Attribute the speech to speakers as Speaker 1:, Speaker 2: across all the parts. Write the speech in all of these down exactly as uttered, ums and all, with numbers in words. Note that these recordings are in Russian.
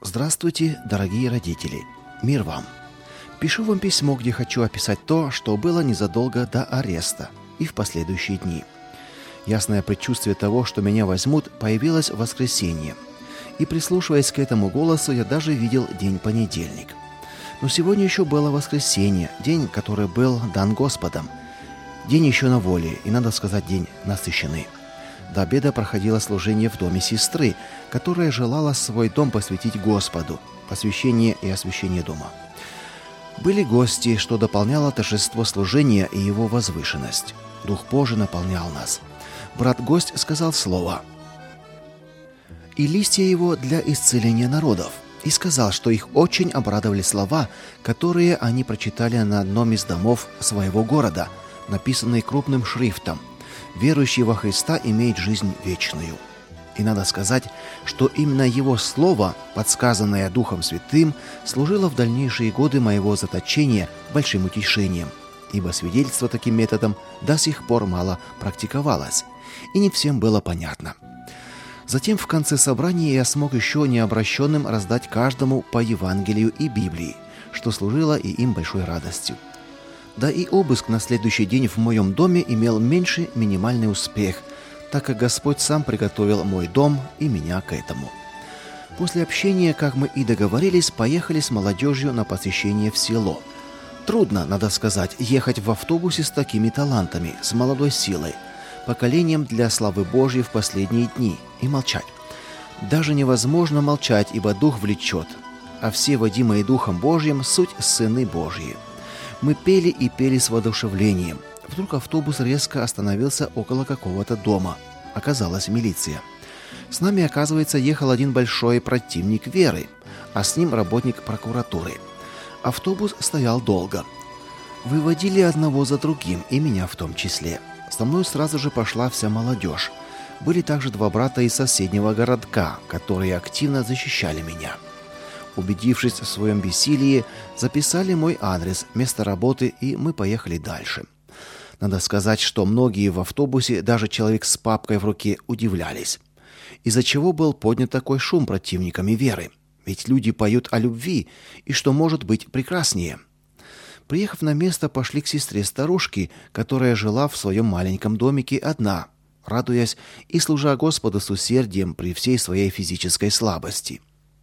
Speaker 1: Здравствуйте, дорогие родители! Мир вам! Пишу вам письмо, где хочу описать то, что было незадолго до ареста и в последующие дни. Ясное предчувствие того, что меня возьмут, появилось в воскресенье. И прислушиваясь к этому голосу, я даже видел день понедельник. Но сегодня еще было воскресенье, день, который был дан Господом. День еще на воле, и, надо сказать, день насыщенный. До обеда проходило служение в доме сестры, которая желала свой дом посвятить Господу, посвящение и освящение дома. Были гости, что дополняло торжество служения и его возвышенность. Дух Божий наполнял нас. Брат-гость сказал слово. «И листья его для исцеления народов». И сказал, что их очень обрадовали слова, которые они прочитали на одном из домов своего города, написанные крупным шрифтом: «Верующий во Христа имеет жизнь вечную». И надо сказать, что именно его слово, подсказанное Духом Святым, служило в дальнейшие годы моего заточения большим утешением, ибо свидетельство таким методом до сих пор мало практиковалось, и не всем было понятно. Затем в конце собрания я смог еще необращенным раздать каждому по Евангелию и Библии, что служило и им большой радостью. Да и обыск на следующий день в моем доме имел меньший минимальный успех, так как Господь сам приготовил мой дом и меня к этому. После общения, как мы и договорились, поехали с молодежью на посещение в село. Трудно, надо сказать, ехать в автобусе с такими талантами, с молодой силой, поколением для славы Божьей в последние дни, и молчать. Даже невозможно молчать, ибо Дух влечет, а все водимые Духом Божьим суть сыны Божьи. Мы пели и пели с воодушевлением. Вдруг автобус резко остановился около какого-то дома. Оказалась милиция. С нами, оказывается, ехал один большой противник веры, а с ним работник прокуратуры. Автобус стоял долго. Выводили одного за другим, и меня в том числе. Со мной сразу же пошла вся молодежь. Были также два брата из соседнего городка, которые активно защищали меня. Убедившись в своем бессилии, записали мой адрес, место работы, и мы поехали дальше. Надо сказать, что многие в автобусе, даже человек с папкой в руке, удивлялись. Из-за чего был поднят такой шум противниками веры? Ведь люди поют о любви, и что может быть прекраснее? Приехав на место, пошли к сестре-старушке, которая жила в своем маленьком домике одна, радуясь и служа Господу с усердием при всей своей физической слабости.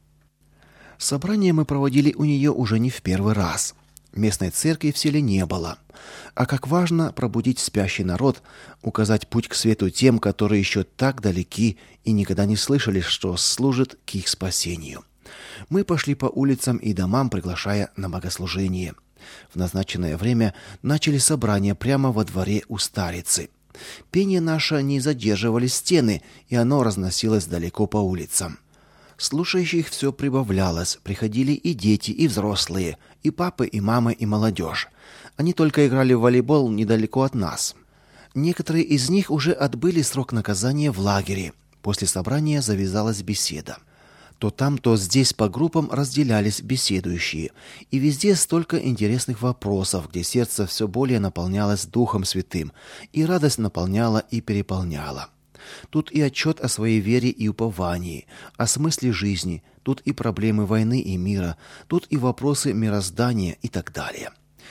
Speaker 1: Собрание мы проводили у нее уже не в первый раз. Местной церкви в селе не было. А как важно пробудить спящий народ, указать путь к свету тем, которые еще так далеки и никогда не слышали, что служит к их спасению. Мы пошли по улицам и домам, приглашая на богослужение. В назначенное время начали собрание прямо во дворе у старицы. Пение наше не задерживали стены, и оно разносилось далеко по улицам. Слушающих все прибавлялось, приходили и дети, и взрослые, и папы, и мамы, и молодежь. Они только играли в волейбол недалеко от нас. Некоторые из них уже отбыли срок наказания в лагере. После собрания завязалась беседа. То там, то здесь по группам разделялись беседующие, и везде столько интересных вопросов, где сердце все более наполнялось Духом Святым, и радость наполняла и переполняла. Тут и отчет о своей вере и уповании, о смысле жизни, тут и проблемы войны и мира, тут и вопросы мироздания и так далее.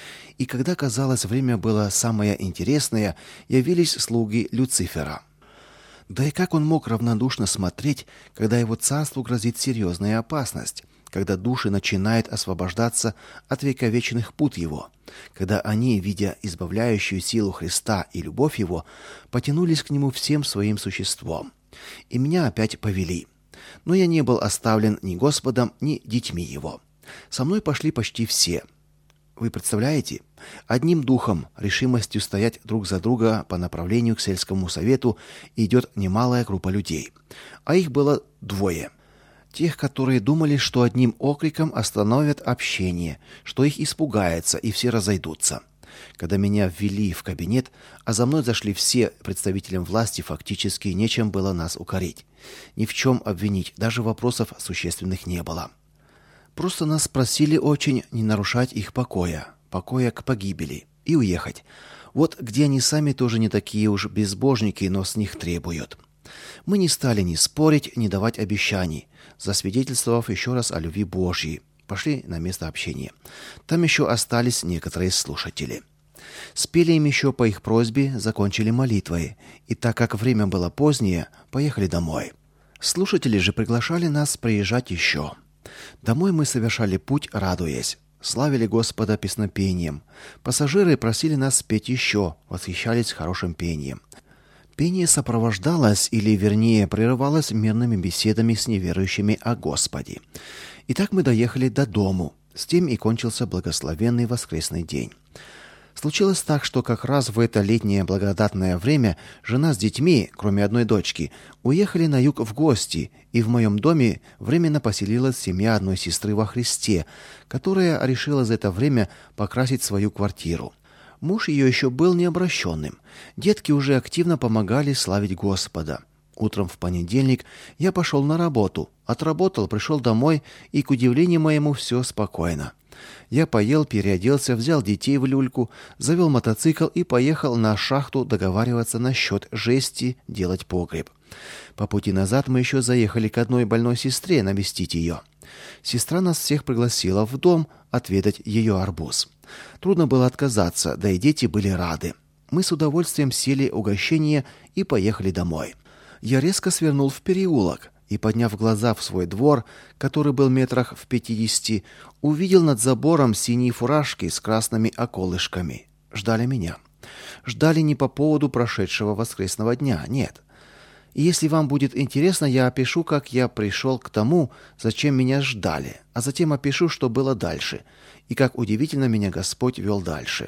Speaker 1: И когда, казалось, время было самое интересное, явились слуги Люцифера. Да и как он мог равнодушно смотреть, когда его царству грозит серьезная опасность, когда души начинают освобождаться от вековечных пут его, когда они, видя избавляющую силу Христа и любовь его, потянулись к нему всем своим существом. И меня опять повели. Но я не был оставлен ни Господом, ни детьми его. Со мной пошли почти все. Вы представляете? Одним духом, решимостью стоять друг за друга по направлению к сельскому совету идет немалая группа людей. А их было двое. Тех, которые думали, что одним окриком остановят общение, что их испугается и все разойдутся. Когда меня ввели в кабинет, а за мной зашли все представителям власти, фактически нечем было нас укорить. Ни в чем обвинить, даже вопросов существенных не было. Просто нас просили очень не нарушать их покоя, покоя к погибели, и уехать. Вот где они сами тоже не такие уж безбожники, но с них требуют. Мы не стали ни спорить, ни давать обещаний, засвидетельствовав еще раз о любви Божьей. Пошли на место общения. Там еще остались некоторые слушатели. Спели им еще по их просьбе, закончили молитвой, и так как время было позднее, поехали домой. Слушатели же приглашали нас приезжать еще. Домой мы совершали путь, радуясь. Славили Господа песнопением. Пассажиры просили нас спеть еще, восхищались хорошим пением. Пение сопровождалось, или вернее прерывалось мирными беседами с неверующими о Господе. Итак, мы доехали до дому. С тем и кончился благословенный воскресный день. Случилось так, что как раз в это летнее благодатное время жена с детьми, кроме одной дочки, уехали на юг в гости, и в моем доме временно поселилась семья одной сестры во Христе, которая решила за это время покрасить свою квартиру. Муж ее еще был необращенным. Детки уже активно помогали славить Господа. Утром в понедельник я пошел на работу, отработал, пришел домой, и, к удивлению моему, все спокойно. Я поел, переоделся, взял детей в люльку, завел мотоцикл и поехал на шахту договариваться насчет жести, делать погреб. По пути назад мы еще заехали к одной больной сестре навестить ее. Сестра нас всех пригласила в дом отведать ее арбуз. Трудно было отказаться, да и дети были рады. Мы с удовольствием съели угощение и поехали домой. Я резко свернул в переулок и, подняв глаза в свой двор, который был метрах в пятидесяти, увидел над забором синие фуражки с красными околышками. Ждали меня. Ждали не по поводу прошедшего воскресного дня, нет. И если вам будет интересно, я опишу, как я пришел к тому, зачем меня ждали, а затем опишу, что было дальше, и как удивительно меня Господь вел дальше.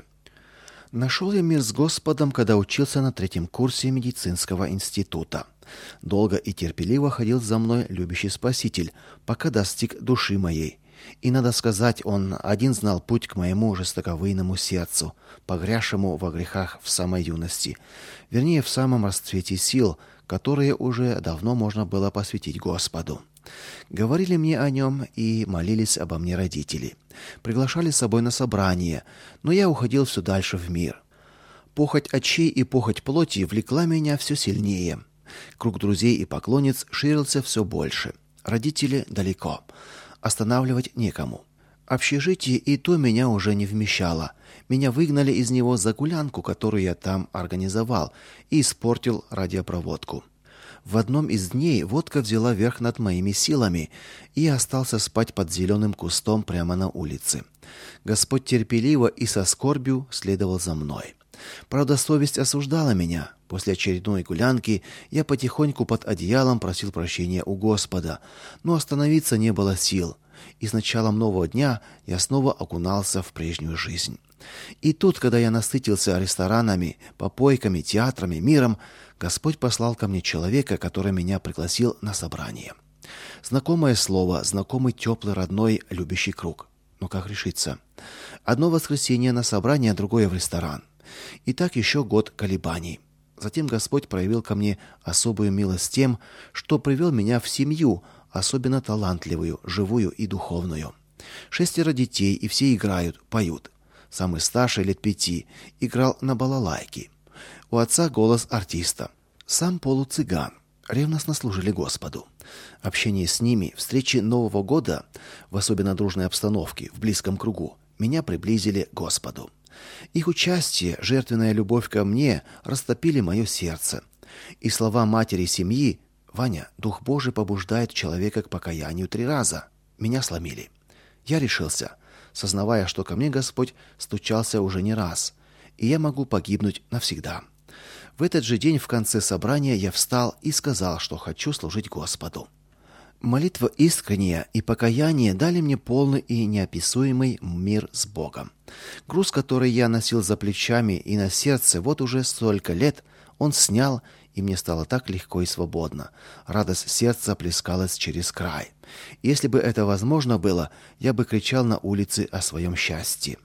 Speaker 1: Нашел я мир с Господом, когда учился на третьем курсе медицинского института. Долго и терпеливо ходил за мной любящий Спаситель, пока достиг души моей. И, надо сказать, он один знал путь к моему жестоковыйному сердцу, погрязшему во грехах в самой юности, вернее, в самом расцвете сил, которые уже давно можно было посвятить Господу. Говорили мне о нем и молились обо мне родители. Приглашали с собой на собрание, но я уходил все дальше в мир. Похоть очей и похоть плоти влекла меня все сильнее. Круг друзей и поклонниц ширился все больше. Родители далеко. Останавливать некому. Общежитие и то меня уже не вмещало. Меня выгнали из него за гулянку, которую я там организовал, и испортил радиопроводку. В одном из дней водка взяла верх над моими силами, и я остался спать под зеленым кустом прямо на улице. Господь терпеливо и со скорбью следовал за мной. Правда, совесть осуждала меня. После очередной гулянки я потихоньку под одеялом просил прощения у Господа, но остановиться не было сил. И с началом нового дня я снова окунался в прежнюю жизнь. И тут, когда я насытился ресторанами, попойками, театрами, миром, Господь послал ко мне человека, который меня пригласил на собрание. Знакомое слово, знакомый теплый, родной, любящий круг. Но как решиться? Одно воскресенье на собрание, другое в ресторан. И так еще год колебаний. Затем Господь проявил ко мне особую милость тем, что привел меня в семью, особенно талантливую, живую и духовную. Шестеро детей, и все играют, поют. Самый старший, лет пяти, играл на балалайке. У отца голос артиста. Сам полуцыган. Ревностно служили Господу. Общение с ними, встречи Нового года, в особенно дружной обстановке, в близком кругу, меня приблизили к Господу. Их участие, жертвенная любовь ко мне растопили мое сердце. И слова матери семьи: «Ваня, Дух Божий побуждает человека к покаянию три раза», меня сломили. Я решился, сознавая, что ко мне Господь стучался уже не раз, и я могу погибнуть навсегда. В этот же день в конце собрания я встал и сказал, что хочу служить Господу. Молитва искренняя и покаяние дали мне полный и неописуемый мир с Богом. Груз, который я носил за плечами и на сердце вот уже столько лет, он снял, и мне стало так легко и свободно. Радость сердца плескалась через край. Если бы это возможно было, я бы кричал на улице о своем счастье.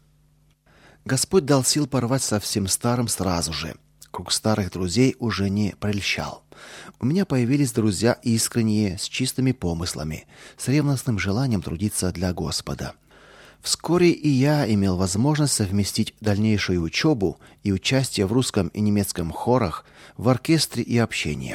Speaker 1: Господь дал сил порвать со всем старым сразу же. Круг старых друзей уже не прельщал. У меня появились друзья искренние, с чистыми помыслами, с ревностным желанием трудиться для Господа. Вскоре и я имел возможность совместить дальнейшую учебу и участие в русском и немецком хорах, в оркестре и общениях.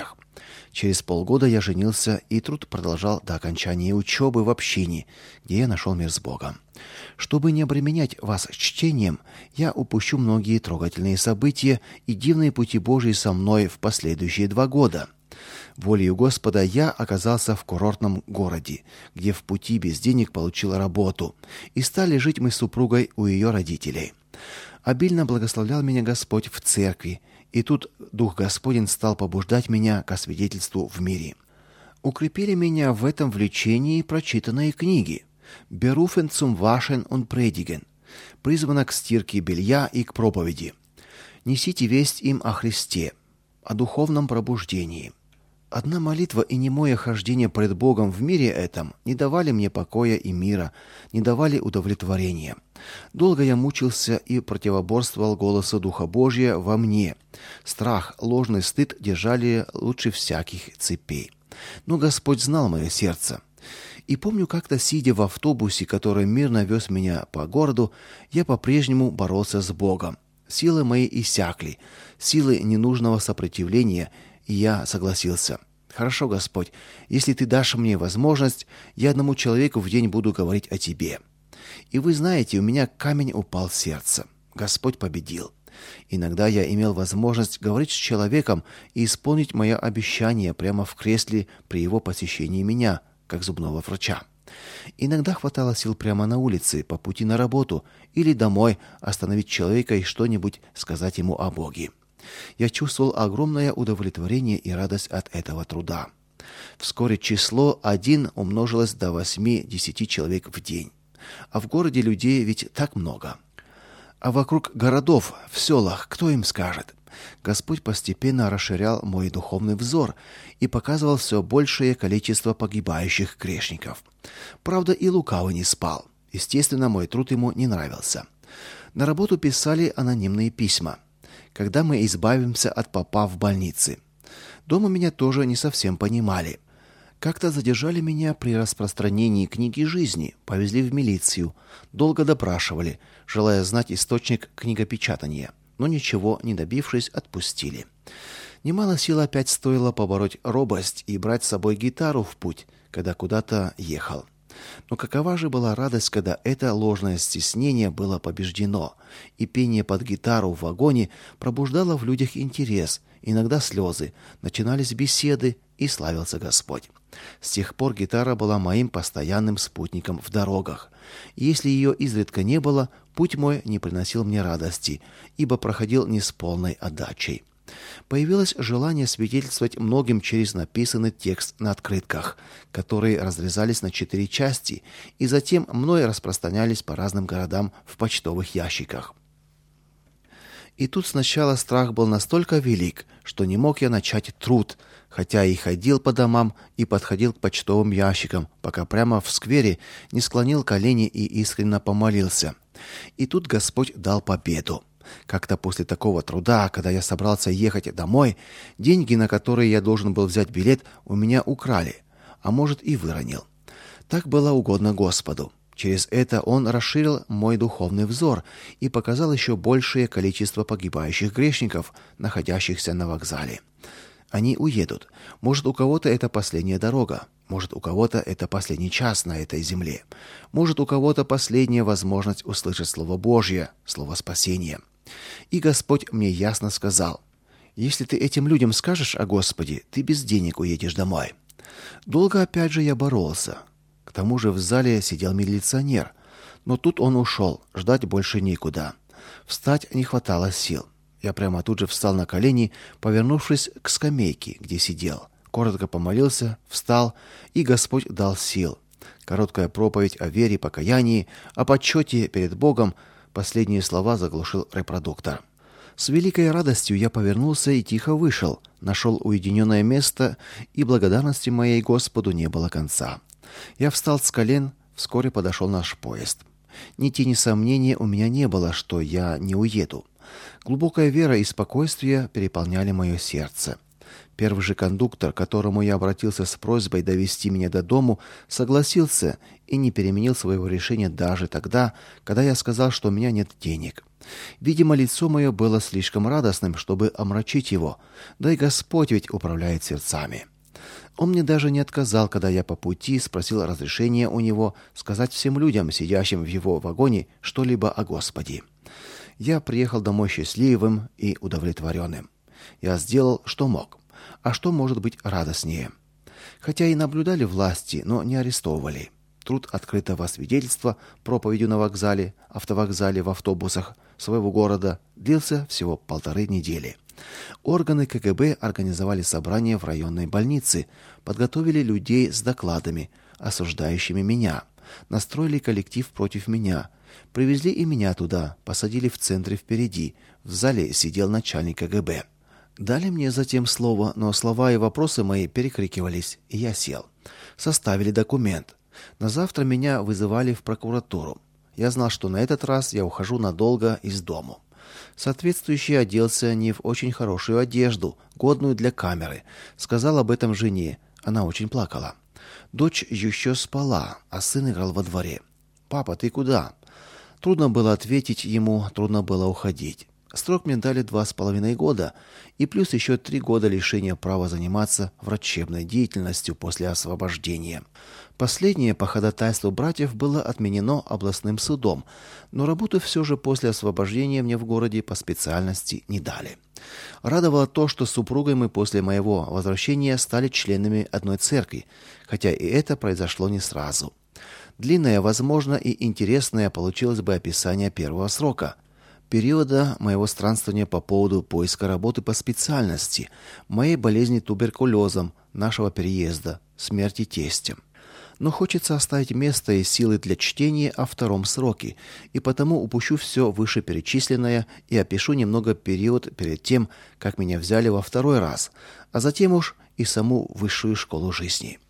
Speaker 1: Через полгода я женился, и труд продолжал до окончания учебы в общине, где я нашел мир с Богом. Чтобы не обременять вас чтением, я упущу многие трогательные события и дивные пути Божьи со мной в последующие два года. Волею Господа я оказался в курортном городе, где в пути без денег получил работу, и стали жить мы с супругой у ее родителей. Обильно благословлял меня Господь в церкви, и тут Дух Господень стал побуждать меня ко свидетельству в мире. Укрепили меня в этом влечении прочитанные книги «Berufen zum Waschen und Predigen», призвана к стирке белья и к проповеди. «Несите весть им о Христе», о духовном пробуждении. Одна молитва и немое хождение пред Богом в мире этом не давали мне покоя и мира, не давали удовлетворения. Долго я мучился и противоборствовал голосу Духа Божия во мне. Страх, ложный стыд держали лучше всяких цепей. Но Господь знал мое сердце. И помню, как-то сидя в автобусе, который мирно вез меня по городу, я по-прежнему боролся с Богом. Силы мои иссякли, силы ненужного сопротивления, и я согласился. Хорошо, Господь, если ты дашь мне возможность, я одному человеку в день буду говорить о тебе. И вы знаете, у меня камень упал в сердце. Господь победил. Иногда я имел возможность говорить с человеком и исполнить мое обещание прямо в кресле при его посещении меня, как зубного врача. Иногда хватало сил прямо на улице, по пути на работу или домой остановить человека и что-нибудь сказать ему о Боге. Я чувствовал огромное удовлетворение и радость от этого труда. Вскоре число один умножилось до восьми-десяти человек в день. А в городе людей ведь так много. А вокруг городов, в селах, кто им скажет? Господь постепенно расширял мой духовный взор и показывал все большее количество погибающих грешников. Правда, и лукавый не спал. Естественно, мой труд ему не нравился. На работу писали анонимные письма. Когда мы избавимся от попа в больнице? Дома меня тоже не совсем понимали. Как-то задержали меня при распространении книги жизни, повезли в милицию, долго допрашивали, желая знать источник книгопечатания, но ничего не добившись, отпустили. Немало сил опять стоило побороть робость и брать с собой гитару в путь, когда куда-то ехал. Но какова же была радость, когда это ложное стеснение было побеждено, и пение под гитару в вагоне пробуждало в людях интерес, иногда слезы, начинались беседы, и славился Господь. С тех пор гитара была моим постоянным спутником в дорогах. И если ее изредка не было, путь мой не приносил мне радости, ибо проходил не с полной отдачей. Появилось желание свидетельствовать многим через написанный текст на открытках, которые разрезались на четыре части и затем мной распространялись по разным городам в почтовых ящиках. И тут сначала страх был настолько велик, что не мог я начать труд, хотя и ходил по домам и подходил к почтовым ящикам, пока прямо в сквере не склонил колени и искренне помолился. И тут Господь дал победу. Как-то после такого труда, когда я собрался ехать домой, деньги, на которые я должен был взять билет, у меня украли, а может и выронил. Так было угодно Господу. Через это Он расширил мой духовный взор и показал еще большее количество погибающих грешников, находящихся на вокзале. Они уедут. Может, у кого-то это последняя дорога. Может, у кого-то это последний час на этой земле. Может, у кого-то последняя возможность услышать Слово Божье, Слово спасения. И Господь мне ясно сказал: «Если ты этим людям скажешь о Господе, ты без денег уедешь домой». Долго опять же я боролся. К тому же в зале сидел милиционер, но тут он ушел, ждать больше некуда. Встать не хватало сил. Я прямо тут же встал на колени, повернувшись к скамейке, где сидел. Коротко помолился, встал, и Господь дал сил. Короткая проповедь о вере, покаянии, о почете перед Богом, последние слова заглушил репродуктор. С великой радостью я повернулся и тихо вышел, нашел уединенное место, и благодарности моей Господу не было конца. Я встал с колен, вскоре подошел наш поезд. Ни тени сомнения у меня не было, что я не уеду. Глубокая вера и спокойствие переполняли мое сердце. Первый же кондуктор, к которому я обратился с просьбой довести меня до дому, согласился и не переменил своего решения даже тогда, когда я сказал, что у меня нет денег. Видимо, лицо мое было слишком радостным, чтобы омрачить его, да и Господь ведь управляет сердцами. Он мне даже не отказал, когда я по пути спросил разрешения у него сказать всем людям, сидящим в его вагоне, что-либо о Господе. Я приехал домой счастливым и удовлетворенным. Я сделал, что мог. А что может быть радостнее? Хотя и наблюдали власти, но не арестовывали. Труд открытого свидетельства проповедью на вокзале, автовокзале, в автобусах своего города длился всего полторы недели. Органы ка гэ бэ организовали собрание в районной больнице, подготовили людей с докладами, осуждающими меня, настроили коллектив против меня, привезли и меня туда, посадили в центре впереди, в зале сидел начальник ка гэ бэ. Дали мне затем слово, но слова и вопросы мои перекрикивались, и я сел. Составили документ. На завтра меня вызывали в прокуратуру. Я знал, что на этот раз я ухожу надолго из дому. Соответствующе оделся не в очень хорошую одежду, годную для камеры. Сказал об этом жене. Она очень плакала. Дочь еще спала, а сын играл во дворе. «Папа, ты куда?» Трудно было ответить ему, трудно было уходить. Срок мне дали два с половиной года и плюс еще три года лишения права заниматься врачебной деятельностью после освобождения. Последнее по ходатайству братьев было отменено областным судом, но работу все же после освобождения мне в городе по специальности не дали. Радовало то, что с супругой мы после моего возвращения стали членами одной церкви, хотя и это произошло не сразу. Длинное, возможно, и интересное получилось бы описание первого срока. Периода моего странствования по поводу поиска работы по специальности, моей болезни туберкулезом, нашего переезда, смерти тестя. Но хочется оставить место и силы для чтения о втором сроке, и потому упущу все вышеперечисленное и опишу немного период перед тем, как меня взяли во второй раз, а затем уж и саму высшую школу жизни.